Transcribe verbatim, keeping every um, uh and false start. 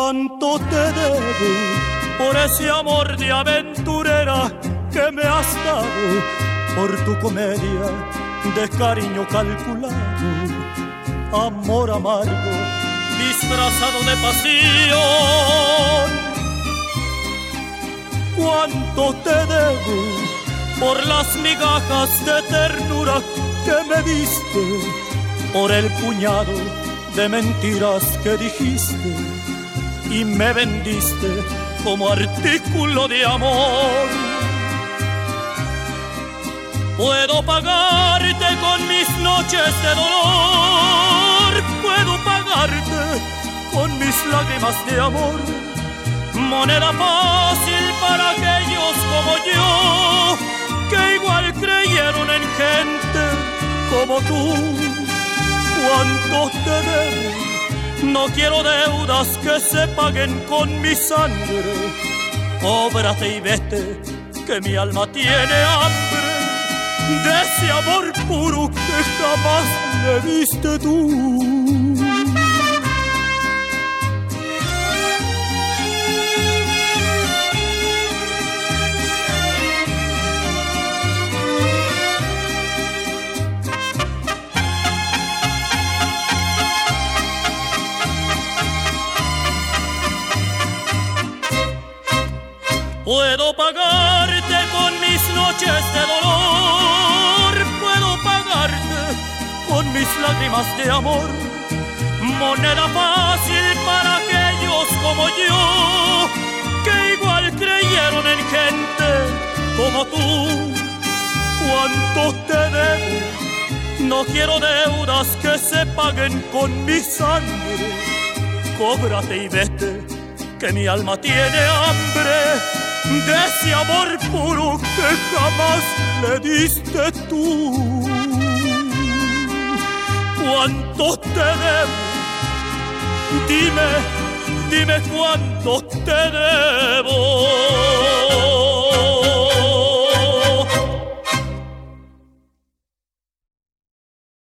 cuánto te debo por ese amor de aventurera que me has dado, por tu comedia de cariño calculado, amor amargo disfrazado de pasión. Cuánto te debo por las migajas de ternura que me diste, por el puñado de mentiras que dijiste y me vendiste como artículo de amor. Puedo pagarte con mis noches de dolor, puedo pagarte con mis lágrimas de amor, moneda fácil para aquellos como yo, que igual creyeron en gente como tú. Cuánto te debo, no quiero deudas que se paguen con mi sangre. Cóbrate y vete, que mi alma tiene hambre de ese amor puro que jamás le diste tú. Puedo pagarte con mis noches de dolor, puedo pagarte con mis lágrimas de amor, moneda fácil para aquellos como yo, que igual creyeron en gente como tú. Cuánto te debo, no quiero deudas que se paguen con mi sangre. Cóbrate y vete, que mi alma tiene hambre de ese amor puro que jamás le diste tú. ¿Cuánto te debo? Dime, dime cuánto te debo.